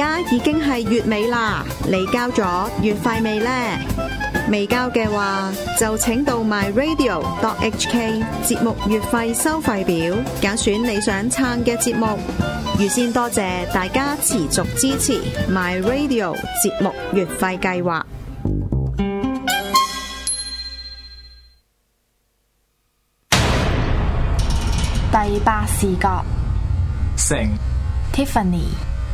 家已經係月尾啦，你交咗月費未呢？未交嘅話，就請到 myradio.hk 節目月費收費表，揀選你想撐嘅節目。預先多謝大家持續支持 myradio 節目月費計劃。 第八視角， 成 Tiffany。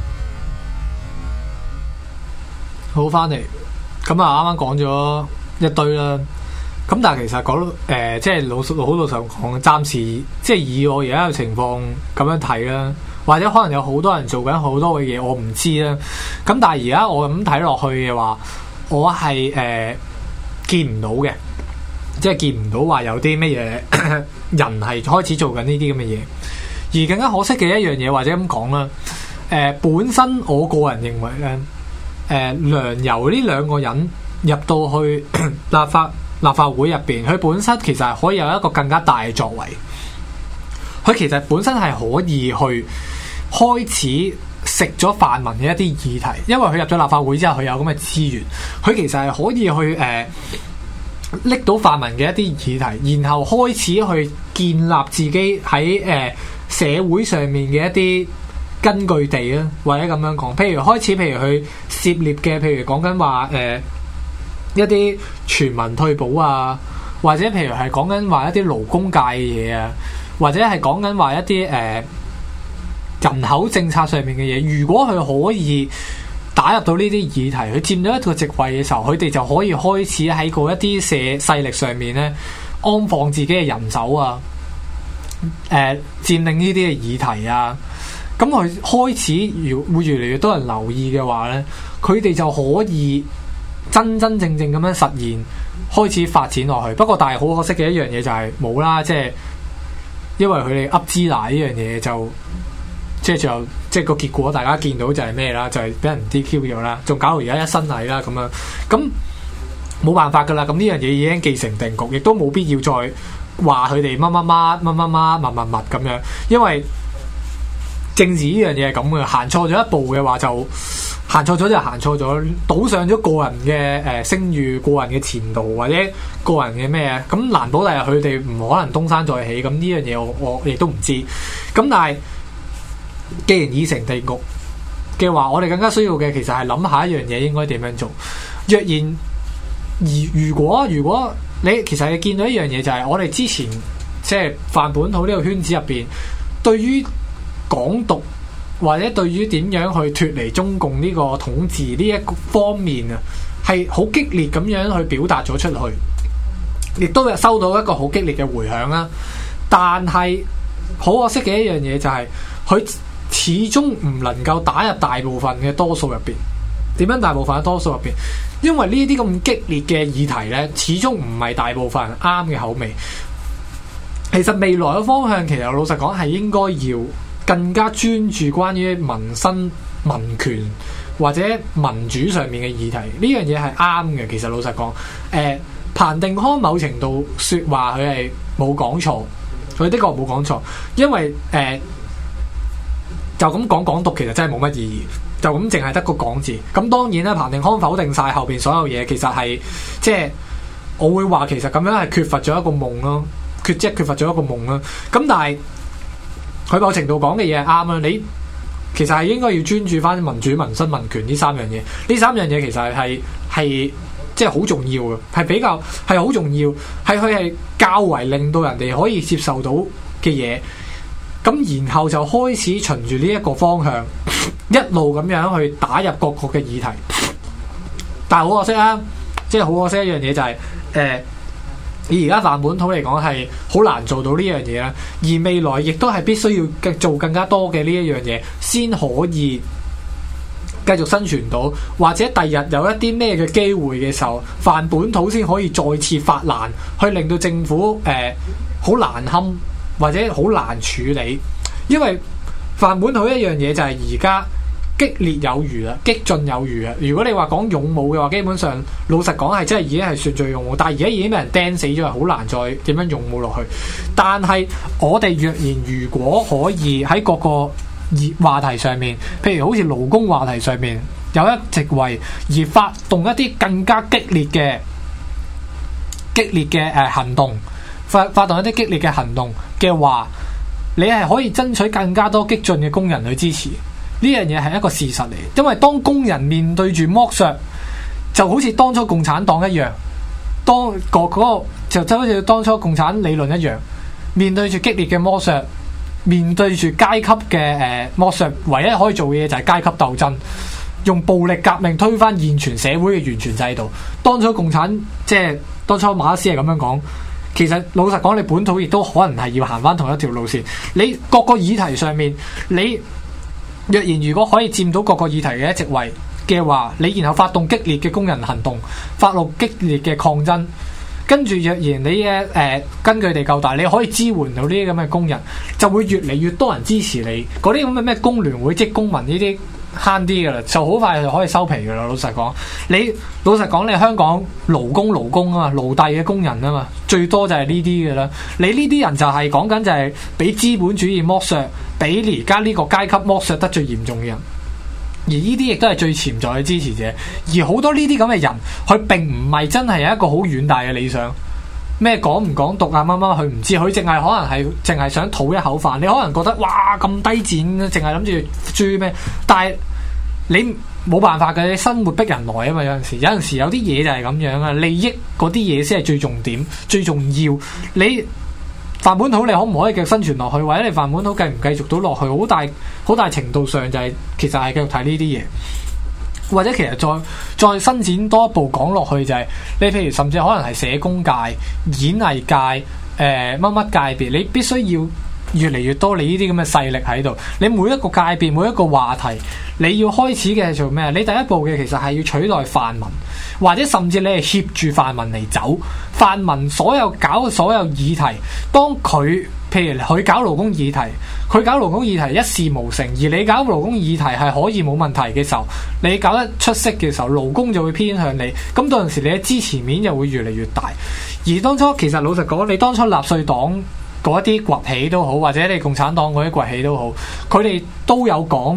好翻嚟，咁啊啱啱講咗一堆啦，咁但係其實講即係好老實講，暫時即係以我而家嘅情況咁樣睇啦，或者可能有好多人做緊好多嘅嘢，我唔知啦。咁但係而家我咁睇落去嘅話，我係見唔到嘅，即係見唔到話有啲乜嘢人係開始做緊呢啲咁嘅嘢。而更加可惜嘅一樣嘢，或者咁講啦，本身我個人認為咧。梁游呢兩個人入到去立法會入邊，佢本身其實係可以有一個更加大嘅作為。佢其實本身係可以去開始食咗泛民嘅一啲議題，因為佢入咗立法會之後，佢有咁嘅資源，佢其實係可以去拎到泛民嘅一啲議題，然後開始去建立自己喺社會上面嘅一啲根據地啊，或者咁樣講，譬如佢涉獵嘅，譬如講緊話一啲全民退保啊，或者譬如係講緊話一啲勞工界嘅嘢啊，或者係講緊話一啲人口政策上面嘅嘢。如果佢可以打入到呢啲議題，佢佔咗一個席位嘅時候，佢哋就可以開始喺嗰一啲勢力上面咧安放自己嘅人手啊，佔領呢啲嘅議題啊。咁佢開始會越嚟越多人留意嘅話呢，佢哋就可以真真正正咁樣實現開始發展落去。不過但係好可惜嘅一樣嘢就係冇啦，即係因為佢哋噏支奶呢樣嘢就即係個結果大家見到就係咩啦，就係俾人 DQ 咗啦，仲搞到而家一身蟻啦咁樣。咁冇辦法噶啦，咁呢樣嘢已經既成定局，亦都冇必要再話佢哋乜咁樣，因為政治呢樣嘢係咁嘅，行錯咗一步嘅話就行錯咗，賭上咗個人嘅聲譽、個人嘅前途或者個人嘅咩，咁難保第日佢哋唔可能東山再起。咁呢樣嘢我亦都唔知。咁但係既然已成定局嘅話，我哋更加需要嘅其實係諗下一樣嘢應該點樣做。若然如果你其實你見到一樣嘢就係我哋之前即係泛本土呢個圈子入邊，對於港獨或者對於點樣去脫離中共呢個統治呢一方面啊，係好激烈咁樣去表達咗出去，亦都有收到一個好激烈嘅回響啦。但係好可惜嘅一樣嘢就係佢始終唔能夠打入大部分嘅多數入邊。點樣大部分嘅多數入邊？因為呢啲咁激烈嘅議題呢，始終唔係大部分人啱嘅口味。其實未來嘅方向，其實老實講係應該要更加專注關於民生、民權或者民主上面嘅議題，呢樣嘢係啱嘅。其實老實講，彭定康某程度説話佢係冇講錯，佢的確冇講錯，因為就咁講港獨其實真係冇乜意義，就咁淨係得個講字。咁當然啦，彭定康否定晒後邊所有嘢，其實係即係我會話其實咁樣係缺乏咗一個夢咯，缺乏咗一個夢啦。咁但係佢某程度講嘅嘢係啱啦，你其實係應該要專注翻民主、民生、民權呢三樣嘢。呢三樣嘢其實係即係好重要嘅，係比較係好重要，係佢係較為令到人哋可以接受到嘅嘢。咁然後就開始循住呢一個方向一路咁樣去打入各國嘅議題。但係好可惜啊，即係好可惜一樣嘢就係以而家泛本土嚟講係好難做到呢樣嘢啦，而未來亦都係必須要做更加多嘅呢一樣嘢，先可以繼續生存到，或者第日有一啲咩嘅機會嘅時候，泛本土先可以再次發難，去令到政府好難堪或者好難處理。因為泛本土一樣嘢就係而家激烈有餘啦，激進有餘啊！如果你話講勇武嘅話，基本上老實講係真係已經係算最勇武，但係而家已經俾人釘死咗，係好難再點樣勇武落去。但係我哋若然如果可以喺各個話題上面，譬如好似勞工話題上面有一席位，而發動一啲更加激烈嘅行動，發動一啲激烈嘅行動嘅話，你係可以爭取更加多激進嘅工人去支持。呢樣嘢係一個事實嚟，因為當工人面對住剝削，就好似當初共產黨一樣，當嗰個就好似當初共產理論一樣，面對住激烈嘅剝削，面對住階級嘅剝削，唯一可以做嘅嘢就係階級鬥爭，用暴力革命推翻現存社會嘅完全制度。當初共產即係當初馬克思係咁樣講。其實老實講，你本土亦都可能係要行翻同一條路線。你各個議題上面，你若然如果可以佔到各個議題嘅一席位嘅話，你然後發動激烈嘅工人行動，發動激烈嘅抗爭，跟住若然你嘅根據地夠大，你可以支援到呢啲咁嘅工人，就會越嚟越多人支持你。嗰啲咁嘅咩工聯會、職工盟呢啲慳啲噶啦，就好快就可以收皮噶啦。老實講，你香港勞工啊嘛，奴隸嘅工人啊嘛，最多就係呢啲嘅啦。你呢啲人就係講緊就係俾資本主義剝削，俾而家呢個階級剝削得最嚴重嘅人。而呢啲亦都係最潛在嘅支持者。而好多呢啲咁嘅人，佢並唔係真係有一個好遠大嘅理想。咩講唔講獨啊乜乜，佢唔知，佢淨係可能係淨係想討一口飯。你可能覺得哇咁低賤，淨係諗住追咩？但係你冇辦法嘅，生活逼人來啊嘛。有陣時有啲嘢就係咁樣啊，利益嗰啲嘢先係最重點、最重要。你飯碗土你可唔可以繼續生存落去，或者你飯碗土繼唔繼續到落去，好大程度上就係其實係繼續睇呢啲嘢。或者其實再伸展多一步講落去就係、是、你譬如甚至可能係社工界、演藝界、乜乜界別，你必須要越嚟越多你呢啲咁嘅勢力喺度。你每一個界別、每一個話題，你要開始嘅係做咩？你第一步嘅其實係要取代泛民，或者甚至你係協住泛民嚟走。泛民所有搞嘅所有議題，當佢譬如佢搞勞工議題，佢搞勞工議題一事無成，而你搞勞工議題係可以冇問題嘅時候，你搞得出色嘅時候，勞工就會偏向你。咁到陣時你嘅支持面就會越嚟越大。而當初其實老實講，你當初納粹黨嗰一啲崛起都好，或者你共產黨嗰啲崛起都好，佢哋都有講。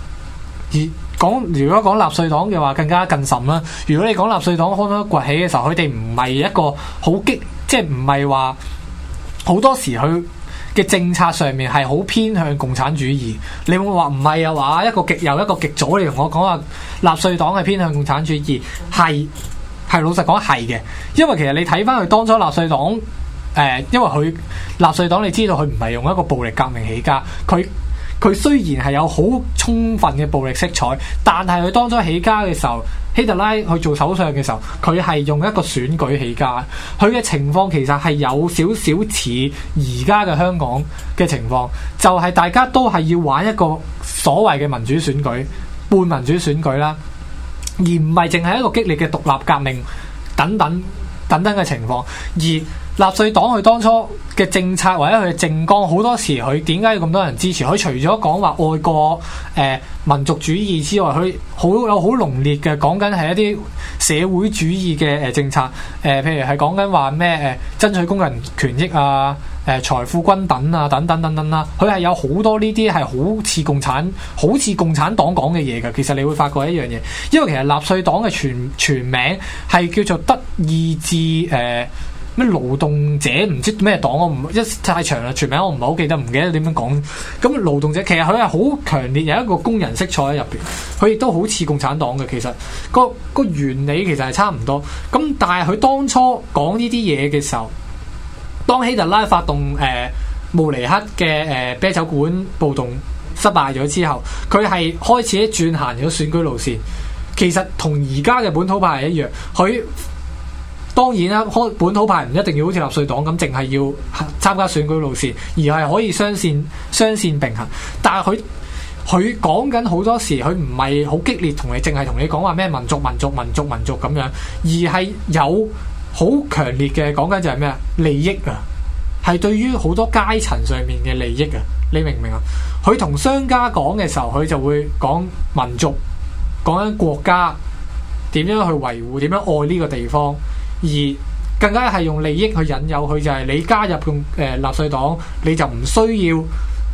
如果講納粹黨嘅話，更加更甚啦。如果你講納粹黨開始崛起嘅時候，佢哋唔係一個好激，即係唔係話好多時佢嘅政策上面係好偏向共產主義。你會話唔係啊？話一個極右一個極左，你同我講話納粹黨係偏向共產主義，係老實講係嘅。因為其實你睇翻佢當初納粹黨，因為佢納粹黨你知道佢唔係用一個暴力革命起家，佢雖然係有好充分嘅暴力色彩，但係佢當初起家嘅時候，希特拉去做首相嘅時候，佢係用一個選舉起家。佢嘅情況其實係有少少似而家嘅香港嘅情況，就係大家都係要玩一個所謂嘅民主選舉、半民主選舉啦，而唔係淨係一個激烈嘅獨立革命等等嘅情況。而納粹黨佢當初嘅政策或者佢嘅政綱，好多時佢點解要咁多人支持？佢除咗講話愛國、民族主義之外，佢有好濃烈嘅講緊係一啲社會主義嘅政策。譬如係講緊話咩爭取工人權益啊、財富均等啊等等啦。佢係有好多呢啲係好似共產黨講嘅嘢嘅。其實你會發覺一樣嘢，因為其實納粹黨嘅全名係叫做德意志咩勞動者唔知咩黨，我唔太長啦，全名我唔係好記得，唔記得點樣講。咁勞動者其實佢係好強烈有一個工人色彩喺入邊，佢亦都好似共產黨嘅。其實個原理其實係差唔多。咁但係佢當初講呢啲嘢嘅時候，當希特拉發動慕尼黑嘅啤酒館暴動失敗咗之後，佢係開始轉行咗選舉路線。其實同而家嘅本土派係一樣，佢。當然啦，本土派唔一定要好似納粹黨咁，淨係要參加選舉路線，而係可以雙線並行。但係佢講緊好多時，佢唔係好激烈同你，淨係同你講話咩民族咁樣，而係有好強烈嘅講緊就係咩啊利益啊，係對於好多階層上面嘅利益啊，你明唔明啊？佢同商家講嘅時候，佢就會講民族，講緊國家點樣去維護，點樣愛呢個地方。而更加係用利益去引誘佢，就係你加入納粹黨，你就唔需要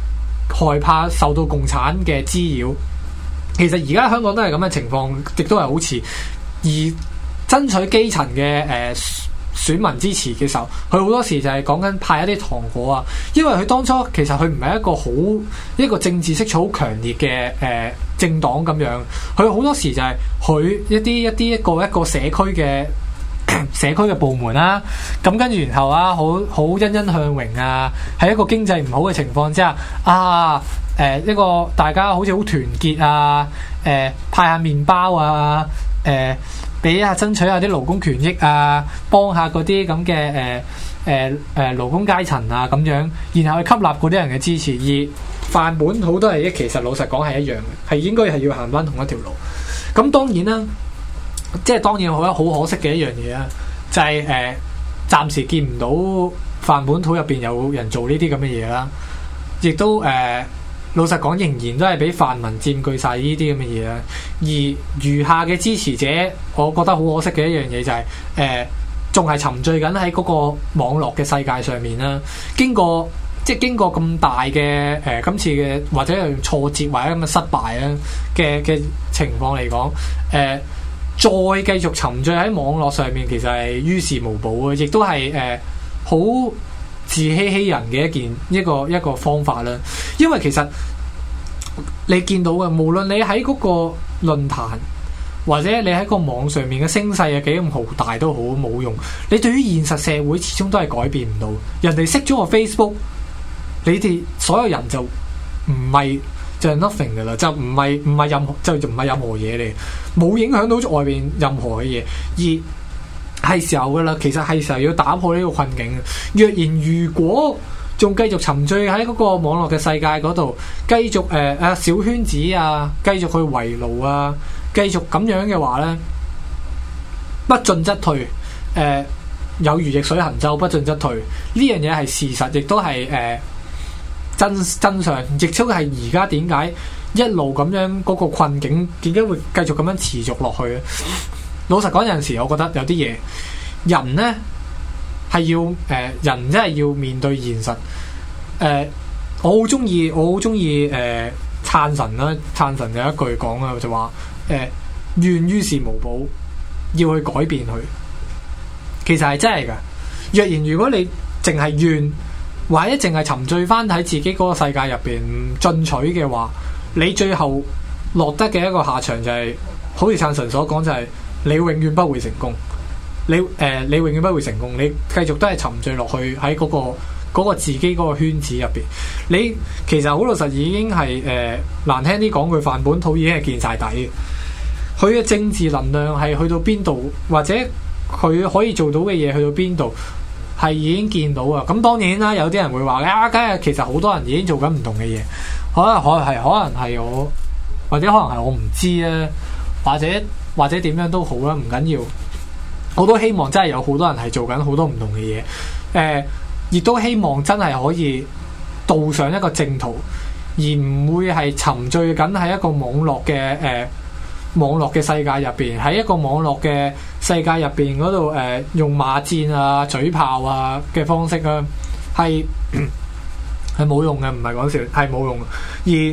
害怕受到共產嘅滋擾。其實而家香港都係咁嘅情況，亦都係好似而爭取基層嘅選民支持嘅時候，佢好多時就係講緊派一啲糖果啊，因為佢當初其實佢唔係一個政治色彩好強烈嘅政黨咁樣，佢好多時就係佢一個社區嘅社區嘅部門啦，咁跟住然後啊，好欣欣向榮啊，喺一個經濟唔好嘅情況之下啊，一個大家好似好團結啊，派下麵包啊，俾下爭取下啲勞工權益啊，幫下嗰啲咁嘅勞工階層啊咁樣，然後去吸納嗰啲人嘅支持，而飯本土都係其實老實講係一樣嘅，係應該係要行翻同一條路。咁當然啦，即係當然我覺得好可惜嘅一樣嘢啊，就係暫時見唔到飯本土入邊有人做呢啲咁嘅嘢啦，亦都老實講，仍然都係俾泛民佔據晒呢啲咁嘅嘢啦。而餘下嘅支持者，我覺得好可惜嘅一樣嘢就係仲係沉醉緊喺嗰個網絡嘅世界上面啦。經過咁大嘅今次嘅或者係挫折或者咁嘅失敗啦嘅情況嚟講，再繼續沉醉喺網絡上面，其實係於事無補嘅，亦都係好自欺欺人嘅一個方法啦。因為其實你見到嘅，無論你喺嗰個論壇或者你喺個網上面嘅聲勢係幾咁豪大都好，冇用。你對於現實社會始終都係改變唔到。人哋識咗個 Facebook， 你哋所有人就唔係就係 nothing 噶啦，就唔係任何嘢嚟，冇影響到外邊任何嘅嘢，而係時候噶啦。其實係時候要打破呢個困境。如果仲繼續沉醉喺嗰個網絡嘅世界嗰度，繼續小圈子啊，繼續去圍爐啊，繼續咁樣嘅話咧，不進則退。有如逆水行舟，不進則退。呢樣嘢係事實，亦都係真相，亦都係而家點解一路咁樣嗰個困境點解會繼續咁樣持續落去咧？老實講，有陣時我覺得有啲嘢人呢係要人真係要面對現實。我好中意撐神啦，撐神有一句講啊，就話怨於事無補，要去改變佢。其實係真係噶。如果你淨係怨，或者淨係沉醉翻喺自己嗰個世界入邊唔進取嘅話，你最後落得嘅一個下場就係、好似撐神所講，就係你永遠不會成功。你永遠不會成功，你繼續都係沉醉落去喺嗰個自己嗰個圈子入邊。你其實好老實，已經係難聽啲講句，飯本土已經係見晒底嘅。佢嘅政治能量係去到邊度，或者佢可以做到嘅嘢去到邊度，係已經見到啊。咁當然啦，有啲人會話啊，梗係其實好多人已經做緊唔同嘅嘢，可能係我，或者可能係我唔知啊，或者點樣都好啦，唔緊要。我都希望真係有好多人係做緊好多唔同嘅嘢，亦都希望真係可以導上一個正途，而唔會係沉醉緊喺一個網絡嘅世界入邊，喺一個網絡嘅世界入邊嗰度用罵戰啊、嘴炮啊嘅方式啊，係冇用嘅，唔係講笑，係冇用嘅。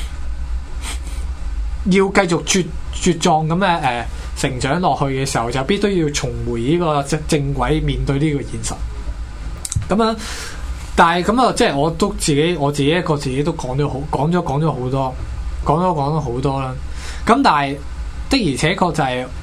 而要繼續茁壯咁嘅成長落去嘅時候，就必須要重回呢個正軌，面對呢個現實。咁樣，但係咁啊，即係我自己都講咗好多啦。咁但係的而且確就係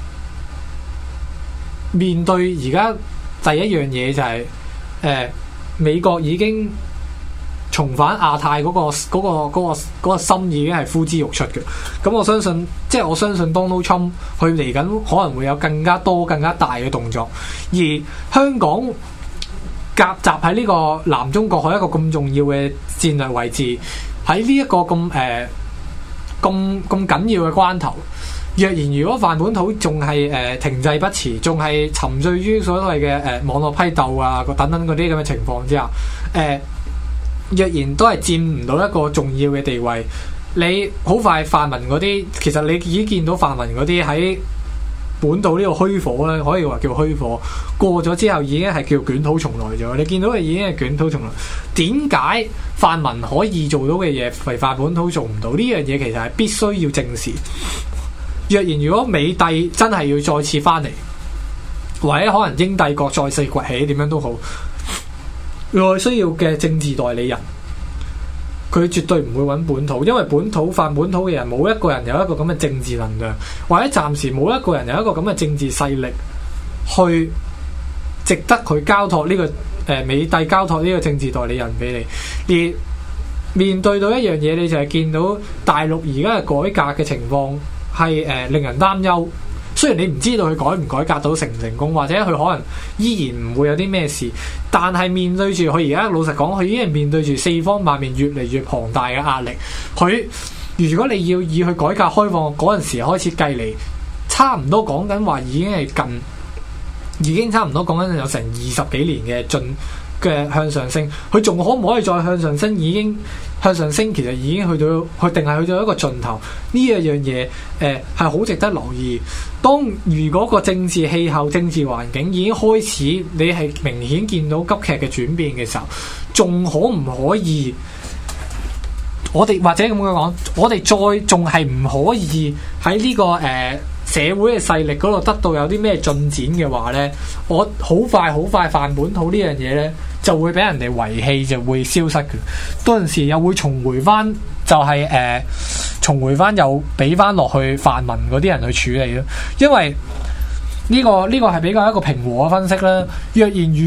面對而家第一樣嘢就係美國已經重返亞太嗰個心已經係呼之欲出嘅。咁我相信 Donald Trump 佢嚟緊可能會有更加多更加大嘅動作，而香港夾雜喺呢個南中國海一個咁重要嘅戰略位置，喺呢一個咁緊要嘅關頭，如果飯本土仲係停滯不前，仲係沉醉於所謂嘅網絡批鬥啊等等嗰啲咁嘅情況之下，若然都係佔唔到一個重要嘅地位，你好快泛民嗰啲，其實你已經見到泛民嗰啲喺本土呢個虛火咧，可以話叫虛火過咗之後，已經係叫捲土重來咗。你見到嘅已經係捲土重來。點解泛民可以做到嘅嘢，違法本土做唔到？呢樣嘢其實係必須要正視。若然如果美帝真係要再次翻嚟，或者可能英帝國再次崛起，點樣都好，內需要嘅政治代理人，佢絕對唔會揾本土，因為泛本土嘅人冇一個人有一個咁嘅政治能量，或者暫時冇一個人有一個咁嘅政治勢力去值得佢交託呢個美帝交託呢個政治代理人俾你。而面對到一樣嘢，你就係見到大陸而家嘅改革嘅情況係令人擔憂。雖然你唔知道佢改唔改革到成唔成功，或者佢可能依然唔會有啲咩事，但係面對住佢而家老實講，佢已經係面對住四方八面越嚟越龐大嘅壓力。佢如果你要以去改革開放嗰陣時開始計嚟，差唔多講緊話已經差唔多講緊有成20幾年嘅向上升，佢仲可唔可以再向上升？已經向上升，其實已經去到定係去到一個盡頭。呢一樣嘢係好值得留意。如果個政治氣候、政治環境已經開始，你係明顯見到急劇嘅轉變嘅時候，仲可唔可以？我哋或者咁樣講，我哋再仲係唔可以喺呢個社會嘅勢力嗰度得到有啲咩進展嘅話呢，我好快泛本土呢樣嘢呢就會俾人哋遺棄，就會消失嘅。嗰陣時又會重回翻，就係重回翻又俾翻落去泛民嗰啲人去處理咯。因為呢個係比較一個平和嘅分析啦。若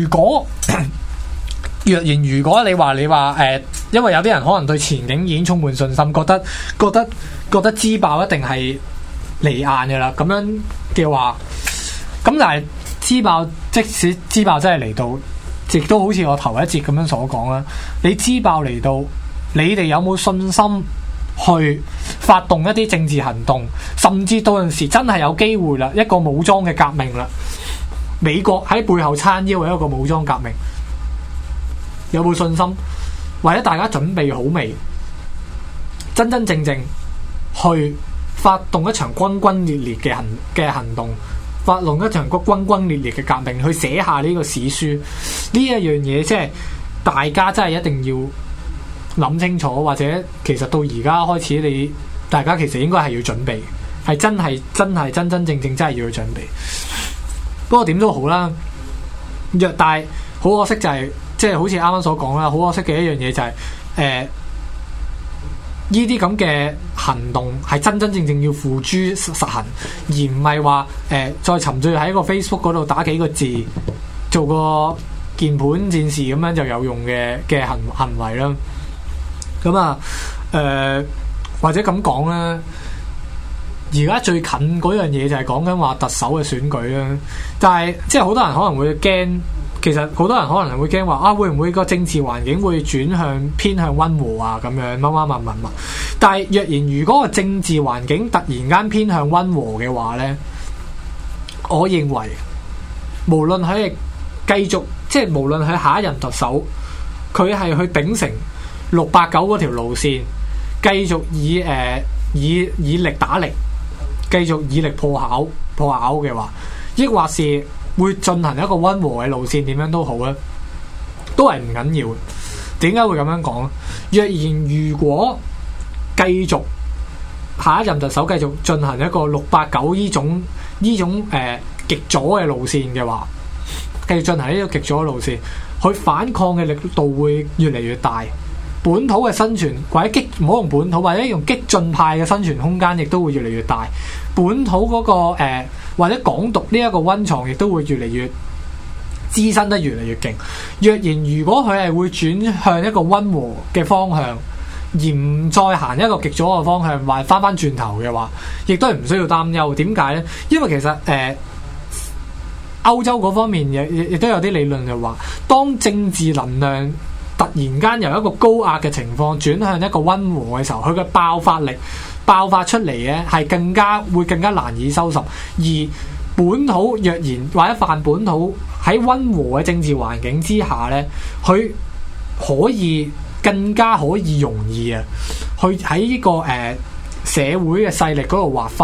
然如果你話因為有啲人可能對前景已經充滿信心，覺得支爆一定係離硬嘅啦，咁樣嘅話，咁但係即使支爆真係嚟到，亦都好似我頭一節咁樣所講啦。你支爆嚟到，你哋有冇信心去發動一啲政治行動，甚至到陣時真係有機會啦，一個武裝嘅革命啦，美國喺背後撐腰嘅一個武裝革命，有冇信心？或者大家準備好未？真正去發動一場轟轟烈烈嘅行動，發動一場轟轟烈烈嘅革命，去寫下呢個史書。呢一樣嘢即係大家真係一定要諗清楚，或者其實到而家開始，大家其實應該係要準備，係真正真係要去準備。不過點都好啦，但係好可惜就係即係好似啱啱所講啦，好可惜嘅一樣嘢就係呢啲咁嘅行動係真正要付諸實行，而唔係話再沉醉喺個 Facebook 嗰度打幾個字，做個鍵盤戰士咁樣就有用嘅行為啦。咁啊或者咁講啦，而家最近嗰樣嘢就係講緊話特首嘅選舉啦。但係即係好多人可能會驚。其實好多人可能會驚話會唔會個政治環境會偏向溫和啊咁樣乜。但係若然如果個政治環境突然間偏向溫和嘅話呢，我認為無論佢係繼續即係無論佢下一任特首，佢係去秉承689嗰條路線，繼續以力打力，繼續以力破巧嘅話，抑或是會進行一個溫和嘅路線，點樣都好咧，都係唔緊要。點解會咁樣講？若然如果繼續下一任特首繼續進行一個689呢種極左嘅路線嘅話，繼續進行呢個極左嘅路線，佢反抗嘅力度會越嚟越大。本土嘅生存或者唔好用本土，或者用激進派嘅生存空間亦都會越嚟越大。本土嗰個或者港獨呢一個溫床亦都會越嚟越滋生得越嚟越勁。若然如果佢係會轉向一個溫和嘅方向，而唔再行一個極左嘅方向，或翻轉頭嘅話，亦都係唔需要擔憂。點解呢？因為其實歐洲嗰方面亦都有啲理論就話，當政治能量突然間由一個高壓嘅情況轉向一個溫和嘅時候，佢嘅爆發力爆發出嚟嘅係會更加難以收拾。而本土若然或者泛本土喺溫和嘅政治環境之下呢，佢更加可以容易去喺呢個社會嘅勢力嗰度劃分啊。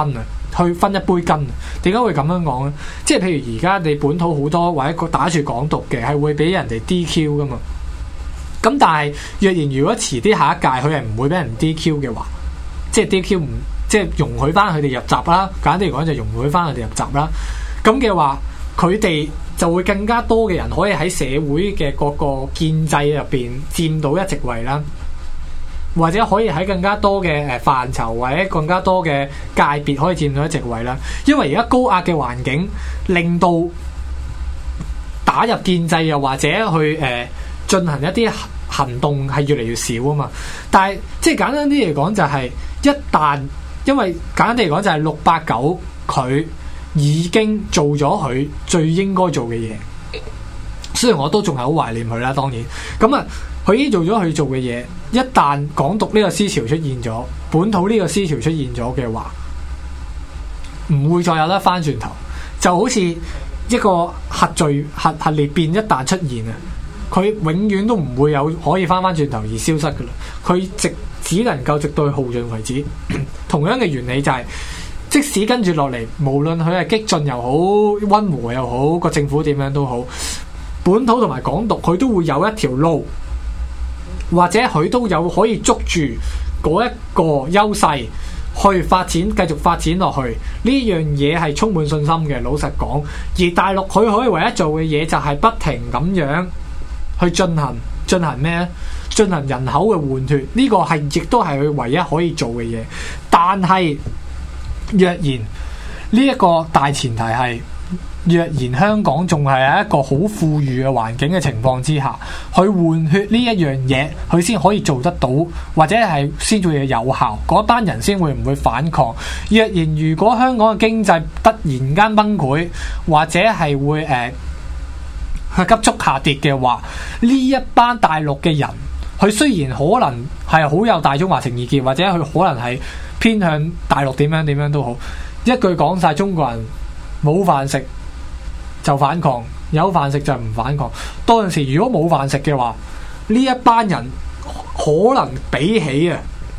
去分一杯羹。點解會咁樣講咧？即係譬如而家你本土好多或者打住港獨嘅，係會俾人哋 DQ 噶嘛。咁但係若然如果遲啲下一屆佢係唔會俾人 DQ 嘅話，即係 DQ 唔即係容許翻佢哋入閘啦。簡單嚟講就容許翻佢哋入閘啦。咁嘅話，佢哋就會更加多嘅人可以喺社會嘅各個建制入邊佔到一席位啦，或者可以喺更加多嘅範疇或者更加多嘅界別可以佔到一席位啦。因為而家高壓嘅環境令到打入建制又或者去進行一啲行動係越嚟越少啊嘛。但係即係簡單啲嚟講就係一旦因為簡單啲嚟講就係689佢已經做咗佢最應該做嘅嘢，雖然我都仲係好懷念佢啦，當然咁啊，佢已經做咗佢做嘅嘢。一旦港獨呢個思潮出現咗，本土呢個思潮出現咗嘅話，唔會再有得翻轉頭，就好似一個核裂變一旦出現啊，佢永遠都唔會有可以翻轉頭而消失噶啦，佢只能夠直到耗盡為止。同樣嘅原理就係、即使跟住落嚟，無論佢係激進又好，溫和又好，個政府點樣都好，本土同埋港獨佢都會有一條路，或者佢都有可以捉住嗰一個優勢去發展，繼續發展落去。呢樣嘢係充滿信心嘅，老實講。而大陸佢可以唯一做嘅嘢就係不停咁樣去進行咩咧？進行人口嘅換脫，呢個係亦都係佢唯一可以做嘅嘢。但係若然呢一個大前提係，若然香港仲係喺一個好富裕嘅環境嘅情況之下，去換血呢一樣嘢，佢先可以做得到，或者係先會有效，嗰班人先會唔會反抗。若然如果香港嘅經濟突然間崩潰，或者係會急速下跌嘅話，呢一班大陸嘅人，佢雖然可能係好有大中華情意結，或者佢可能係偏向大陸點樣都好，一句講晒，中國人冇飯食就反抗，有飯食就唔反抗。到陣時如果冇飯食嘅話，呢一班人可能比起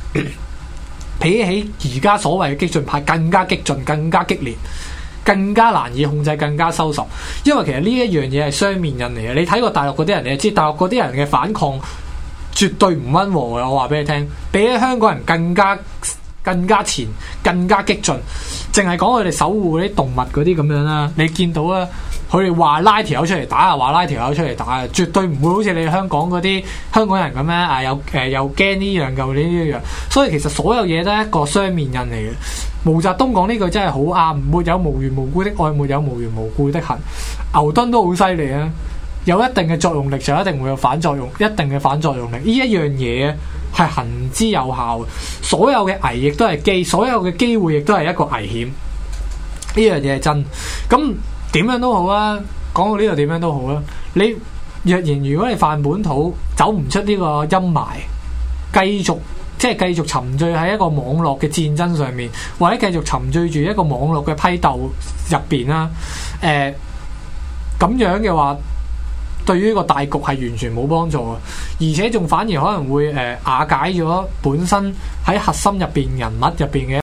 而家所謂嘅激進派更加激進、更加激烈、更加難以控制、更加收拾。因為其實呢一樣嘢係雙面人嚟嘅。你睇過大陸嗰啲人，你就知大陸嗰啲人嘅反抗絕對唔溫和嘅。我話俾你聽，比起香港人更加前、更加激進。淨係講佢哋守護嗰啲動物嗰啲咁樣啦，你見到啊，佢哋話拉條友出嚟打啊，話拉條友出嚟打啊，絕對唔會好似你香港嗰啲香港人咁樣啊，又驚呢樣又呢樣。所以其實所有嘢都係一個雙面人嚟嘅。毛澤東講呢句真係好啱，沒有無緣無故的愛，沒有無緣無故的恨。牛頓都好犀利啊，有一定嘅作用力就一定會有反作用，一定嘅反作用力。呢一樣嘢係行之有效嘅。所有嘅危亦都係機，所有嘅機會亦都係一個危險。呢樣嘢係真。咁點樣都好啊，講到呢度點樣都好啊。你若然如果你泛本土走唔出呢個陰霾，繼續沉醉喺一個網絡嘅戰爭上面，或者繼續沉醉住一個網絡嘅批鬥入邊啦，咁樣嘅話，對於呢個大局係完全冇幫助嘅，而且仲反而可能會瓦解咗本身喺核心入邊人物入邊嘅